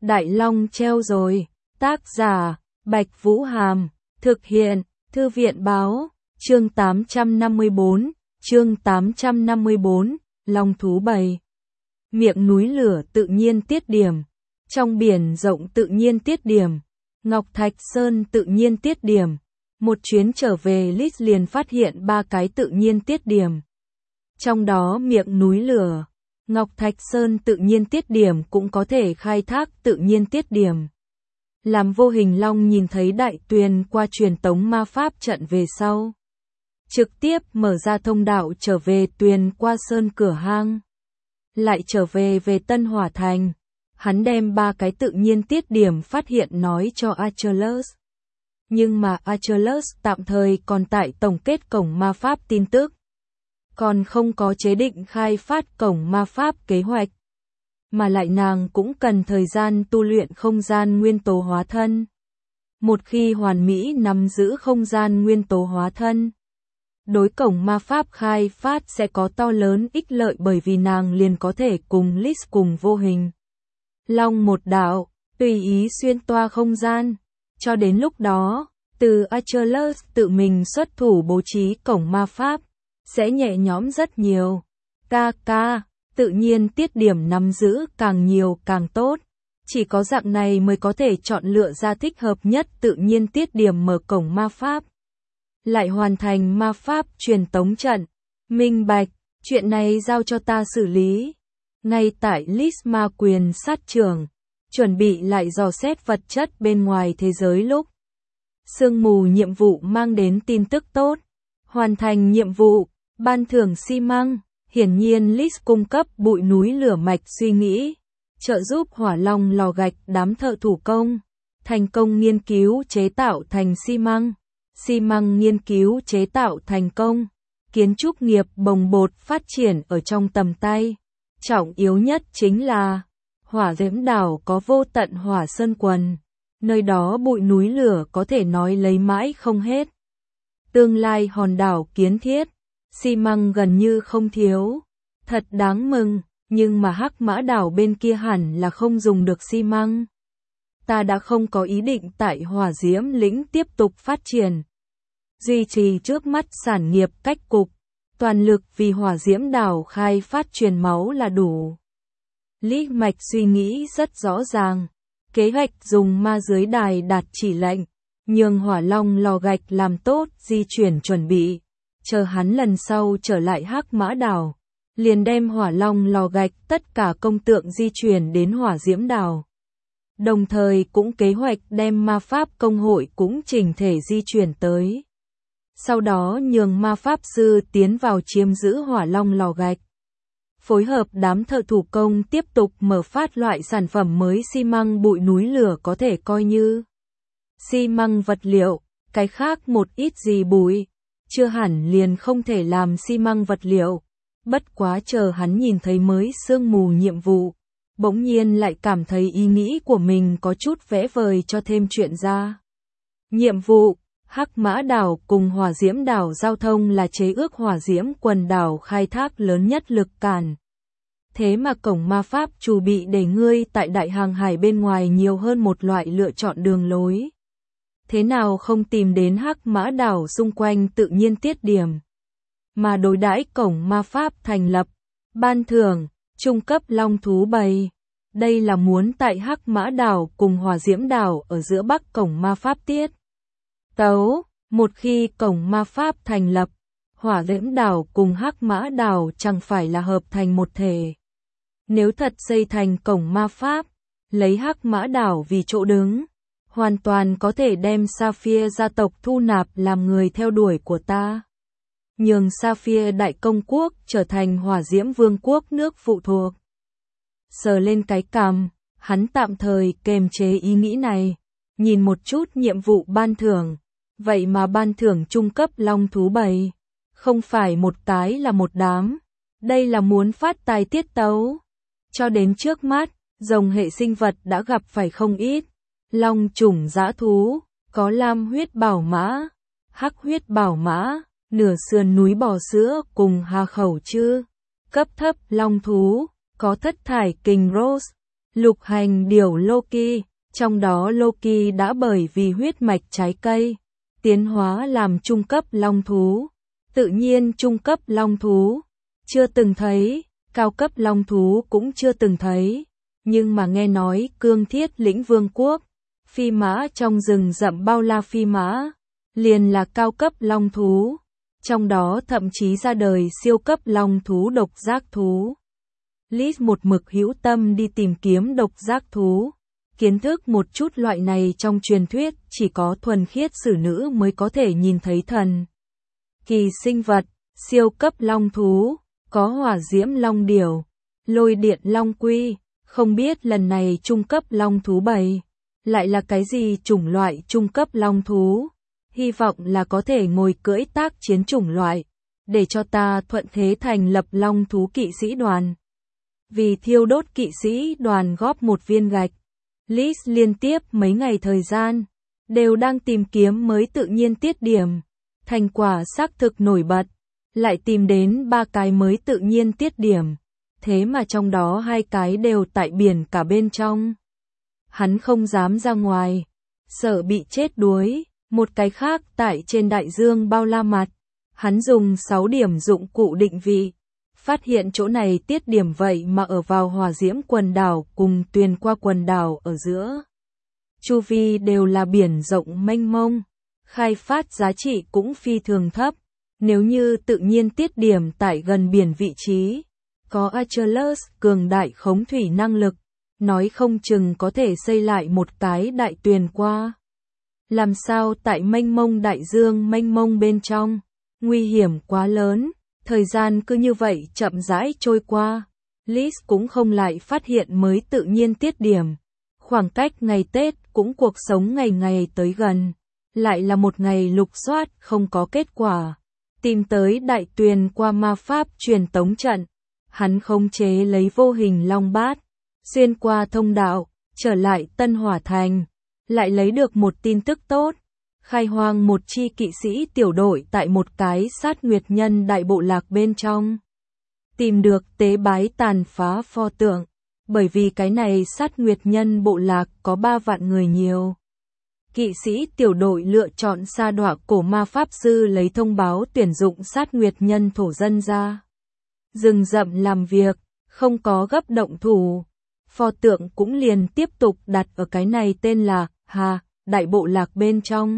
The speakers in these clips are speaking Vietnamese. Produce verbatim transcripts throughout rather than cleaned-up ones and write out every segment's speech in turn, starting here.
Đại Long treo rồi. Tác giả, Bạch Vũ Hàm. Thực hiện, Thư viện Báo. Chương tám trăm năm mươi tư, chương tám trăm năm mươi tư, Long thú bầy. Miệng núi lửa tự nhiên tiết điểm. Trong biển rộng tự nhiên tiết điểm. Ngọc Thạch Sơn tự nhiên tiết điểm. Một chuyến trở về Lít liền phát hiện ba cái tự nhiên tiết điểm. Trong đó miệng núi lửa, Ngọc Thạch Sơn tự nhiên tiết điểm cũng có thể khai thác tự nhiên tiết điểm. Làm Vô Hình Long nhìn thấy Đại Tuyền qua truyền tống ma pháp trận về sau, trực tiếp mở ra thông đạo trở về Tuyền qua Sơn cửa hang, lại trở về về Tân Hỏa Thành. Hắn đem ba cái tự nhiên tiết điểm phát hiện nói cho Achilles. Nhưng mà Achilles tạm thời còn tại tổng kết cổng ma pháp tin tức, còn không có chế định khai phát cổng ma pháp kế hoạch. Mà lại nàng cũng cần thời gian tu luyện không gian nguyên tố hóa thân. Một khi hoàn mỹ nắm giữ không gian nguyên tố hóa thân, đối cổng ma pháp khai phát sẽ có to lớn ích lợi, bởi vì nàng liền có thể cùng Lít cùng Vô Hình Long một đạo, tùy ý xuyên toa không gian. Cho đến lúc đó, từ Achilles tự mình xuất thủ bố trí cổng ma pháp, sẽ nhẹ nhõm rất nhiều. Ca ca, tự nhiên tiết điểm nắm giữ càng nhiều càng tốt. Chỉ có dạng này mới có thể chọn lựa ra thích hợp nhất tự nhiên tiết điểm mở cổng ma pháp. Lại hoàn thành ma pháp truyền tống trận. Minh bạch, chuyện này giao cho ta xử lý. Ngay tại Lít ma quyền sát trưởng, chuẩn bị lại dò xét vật chất bên ngoài thế giới lúc sương mù nhiệm vụ mang đến tin tức tốt. Hoàn thành nhiệm vụ, ban thưởng xi măng. Hiển nhiên Lít cung cấp bụi núi lửa mạch suy nghĩ, trợ giúp Hỏa Long lò gạch đám thợ thủ công thành công nghiên cứu chế tạo thành xi măng. Xi măng nghiên cứu chế tạo thành công. Kiến trúc nghiệp bồng bột phát triển ở trong tầm tay. Trọng yếu nhất chính là Hỏa Diễm Đảo có vô tận hỏa sơn quần, nơi đó bụi núi lửa có thể nói lấy mãi không hết. Tương lai hòn đảo kiến thiết, xi măng gần như không thiếu. Thật đáng mừng, nhưng mà Hắc Mã đảo bên kia hẳn là không dùng được xi măng. Ta đã không có ý định tại Hỏa Diễm lĩnh tiếp tục phát triển. Duy trì trước mắt sản nghiệp cách cục, toàn lực vì Hỏa Diễm đảo khai phát truyền máu là đủ. Lý Mạch suy nghĩ rất rõ ràng. Kế hoạch dùng ma giới đài đạt chỉ lệnh, nhường Hỏa Long lò gạch làm tốt di chuyển chuẩn bị. Chờ hắn lần sau trở lại Hắc Mã đảo, liền đem Hỏa Long lò gạch tất cả công tượng di chuyển đến Hỏa Diễm đảo. Đồng thời cũng kế hoạch đem ma pháp công hội cũng chỉnh thể di chuyển tới. Sau đó nhường ma pháp sư tiến vào chiếm giữ Hỏa Long lò gạch. Phối hợp đám thợ thủ công tiếp tục mở phát loại sản phẩm mới. Xi măng bụi núi lửa có thể coi như xi măng vật liệu, cái khác một ít gì bụi, chưa hẳn liền không thể làm xi măng vật liệu. Bất quá chờ hắn nhìn thấy mới sương mù nhiệm vụ, bỗng nhiên lại cảm thấy ý nghĩ của mình có chút vẽ vời cho thêm chuyện ra. Nhiệm vụ, Hắc Mã đảo cùng Hỏa Diễm đảo giao thông là chế ước Hỏa Diễm quần đảo khai thác lớn nhất lực cản. Thế mà cổng ma pháp chủ bị để ngươi tại đại hàng hải bên ngoài nhiều hơn một loại lựa chọn đường lối. Thế nào không tìm đến Hắc Mã đảo xung quanh tự nhiên tiết điểm, mà đối đãi cổng ma pháp thành lập, ban thưởng, trung cấp long thú bầy. Đây là muốn tại Hắc Mã đảo cùng Hỏa Diễm đảo ở giữa bắc cổng ma pháp tiết tấu. Một khi cổng ma pháp thành lập, Hỏa Diễm đảo cùng Hắc Mã đảo chẳng phải là hợp thành một thể. Nếu thật xây thành cổng ma pháp, lấy Hắc Mã đảo vì chỗ đứng, hoàn toàn có thể đem Sapphire gia tộc thu nạp làm người theo đuổi của ta. Nhường Sapphire đại công quốc trở thành Hỏa Diễm vương quốc nước phụ thuộc. Sờ lên cái cằm, hắn tạm thời kềm chế ý nghĩ này, nhìn một chút nhiệm vụ ban thưởng. Vậy mà ban thưởng trung cấp long thú bầy, không phải một cái là một đám. Đây là muốn phát tài tiết tấu. Cho đến trước mắt, rồng hệ sinh vật đã gặp phải không ít. Long chủng dã thú, có lam huyết bảo mã, hắc huyết bảo mã, nửa sườn núi bò sữa cùng hà khẩu chư. Cấp thấp long thú, có thất thải kình rose, Lục hành điểu Loki, trong đó Loki đã bởi vì huyết mạch trái cây, tiến hóa làm trung cấp long thú. Tự nhiên trung cấp long thú, chưa từng thấy, cao cấp long thú cũng chưa từng thấy, nhưng mà nghe nói cương thiết lĩnh vương quốc, phi mã trong rừng rậm bao la phi mã, liền là cao cấp long thú, trong đó thậm chí ra đời siêu cấp long thú độc giác thú. Liz một mực hữu tâm đi tìm kiếm độc giác thú, kiến thức một chút loại này trong truyền thuyết chỉ có thuần khiết sử nữ mới có thể nhìn thấy thần kỳ sinh vật, siêu cấp long thú, có hỏa diễm long điểu, lôi điện long quy, không biết lần này trung cấp long thú bảy lại là cái gì chủng loại trung cấp long thú, hy vọng là có thể ngồi cưỡi tác chiến chủng loại, để cho ta thuận thế thành lập long thú kỵ sĩ đoàn. Vì thiêu đốt kỵ sĩ đoàn góp một viên gạch, Liz liên tiếp mấy ngày thời gian, đều đang tìm kiếm mới tự nhiên tiết điểm. Thành quả xác thực nổi bật, lại tìm đến ba cái mới tự nhiên tiết điểm, thế mà trong đó hai cái đều tại biển cả bên trong. Hắn không dám ra ngoài, sợ bị chết đuối, một cái khác tại trên đại dương bao la mặt. Hắn dùng sáu điểm dụng cụ định vị, phát hiện chỗ này tiết điểm vậy mà ở vào hỏa diễm quần đảo cùng tuyền qua quần đảo ở giữa. Chu vi đều là biển rộng mênh mông. Khai phát giá trị cũng phi thường thấp, nếu như tự nhiên tiết điểm tại gần biển vị trí, có Achilles cường đại khống thủy năng lực, nói không chừng có thể xây lại một cái đại tuyền qua. Làm sao tại mênh mông đại dương mênh mông bên trong, nguy hiểm quá lớn, thời gian cứ như vậy chậm rãi trôi qua, Liz cũng không lại phát hiện mới tự nhiên tiết điểm, khoảng cách ngày Tết cũng cuộc sống ngày ngày tới gần. Lại là một ngày lục soát không có kết quả, tìm tới đại tuyền qua ma pháp truyền tống trận, hắn khống chế lấy vô hình long bát, xuyên qua thông đạo, trở lại Tân Hỏa Thành, lại lấy được một tin tức tốt, khai hoang một chi kỵ sĩ tiểu đội tại một cái sát nguyệt nhân đại bộ lạc bên trong. Tìm được tế bái tàn phá pho tượng, bởi vì cái này sát nguyệt nhân bộ lạc có ba vạn người nhiều. Kỵ sĩ tiểu đội lựa chọn sa đọa cổ ma pháp sư lấy thông báo tuyển dụng sát nguyệt nhân thổ dân ra. Rừng rậm làm việc, không có gấp động thủ. Pho tượng cũng liền tiếp tục đặt ở cái này tên là Hà, đại bộ lạc bên trong.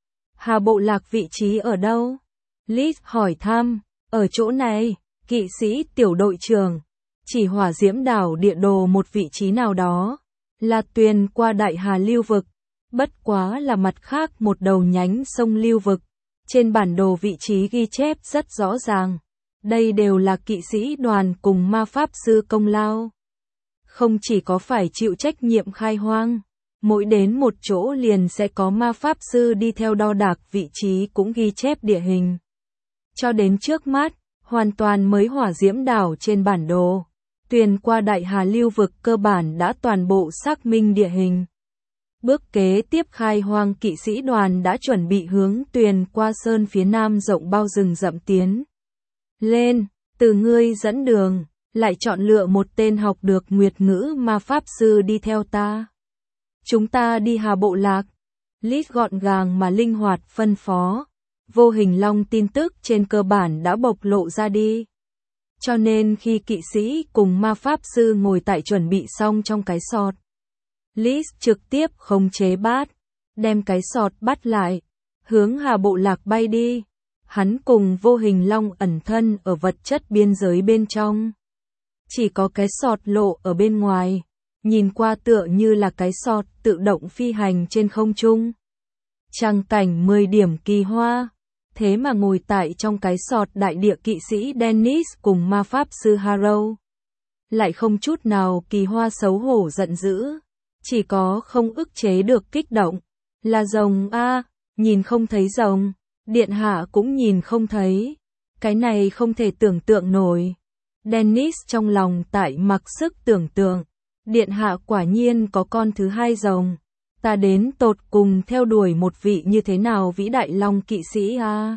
Hà bộ lạc vị trí ở đâu? Liz hỏi thăm, ở chỗ này, kỵ sĩ tiểu đội trưởng, chỉ hỏa diễm đảo địa đồ một vị trí nào đó, là tuyền qua đại hà lưu vực. Bất quá là mặt khác một đầu nhánh sông lưu vực, trên bản đồ vị trí ghi chép rất rõ ràng. Đây đều là kỵ sĩ đoàn cùng ma pháp sư công lao. Không chỉ có phải chịu trách nhiệm khai hoang, mỗi đến một chỗ liền sẽ có ma pháp sư đi theo đo đạc vị trí cũng ghi chép địa hình. Cho đến trước mắt, hoàn toàn mới hỏa diễm đảo trên bản đồ. Tuyền qua đại hà lưu vực cơ bản đã toàn bộ xác minh địa hình. Bước kế tiếp khai hoang kỵ sĩ đoàn đã chuẩn bị hướng tuyền qua sơn phía nam rộng bao rừng rậm tiến lên, từ ngươi dẫn đường, lại chọn lựa một tên học được nguyệt ngữ ma pháp sư đi theo ta. Chúng ta đi Hà bộ lạc. Liz gọn gàng mà linh hoạt phân phó, vô hình long tin tức trên cơ bản đã bộc lộ ra đi. Cho nên khi kỵ sĩ cùng ma pháp sư ngồi tại chuẩn bị xong trong cái sọt, Liz trực tiếp khống chế bát, đem cái sọt bắt lại, hướng Hà bộ lạc bay đi. Hắn cùng vô hình long ẩn thân ở vật chất biên giới bên trong. Chỉ có cái sọt lộ ở bên ngoài, nhìn qua tựa như là cái sọt tự động phi hành trên không trung. Tràng cảnh mười điểm kỳ hoa, thế mà ngồi tại trong cái sọt đại địa kỵ sĩ Dennis cùng ma pháp sư Harrow. Lại không chút nào kỳ hoa xấu hổ giận dữ, chỉ có không ức chế được kích động. Là rồng a, nhìn không thấy rồng, điện hạ cũng nhìn không thấy. Cái này không thể tưởng tượng nổi. Dennis trong lòng tại mặc sức tưởng tượng, điện hạ quả nhiên có con thứ hai rồng. Ta đến tột cùng theo đuổi một vị như thế nào vĩ đại long kỵ sĩ a.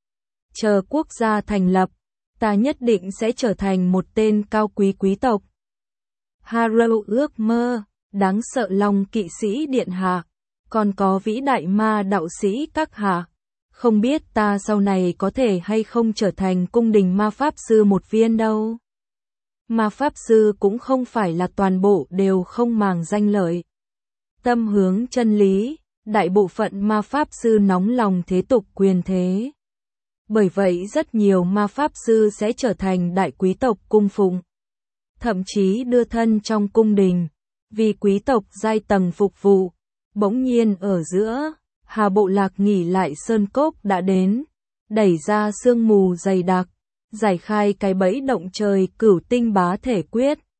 Chờ quốc gia thành lập, ta nhất định sẽ trở thành một tên cao quý quý tộc. Harrow ước mơ, đáng sợ Long kỵ sĩ điện hạ, còn có vĩ đại ma đạo sĩ các hạ. Không biết ta sau này có thể hay không trở thành cung đình ma pháp sư một viên đâu. Ma pháp sư cũng không phải là toàn bộ đều không màng danh lợi. Tâm hướng chân lý, đại bộ phận ma pháp sư nóng lòng thế tục quyền thế. Bởi vậy rất nhiều ma pháp sư sẽ trở thành đại quý tộc cung phụng. Thậm chí đưa thân trong cung đình, vì quý tộc giai tầng phục vụ. Bỗng nhiên ở giữa, Hà Bộ Lạc nghỉ lại sơn cốc đã đến, đẩy ra sương mù dày đặc, giải khai cái bẫy động trời cửu tinh bá thể quyết.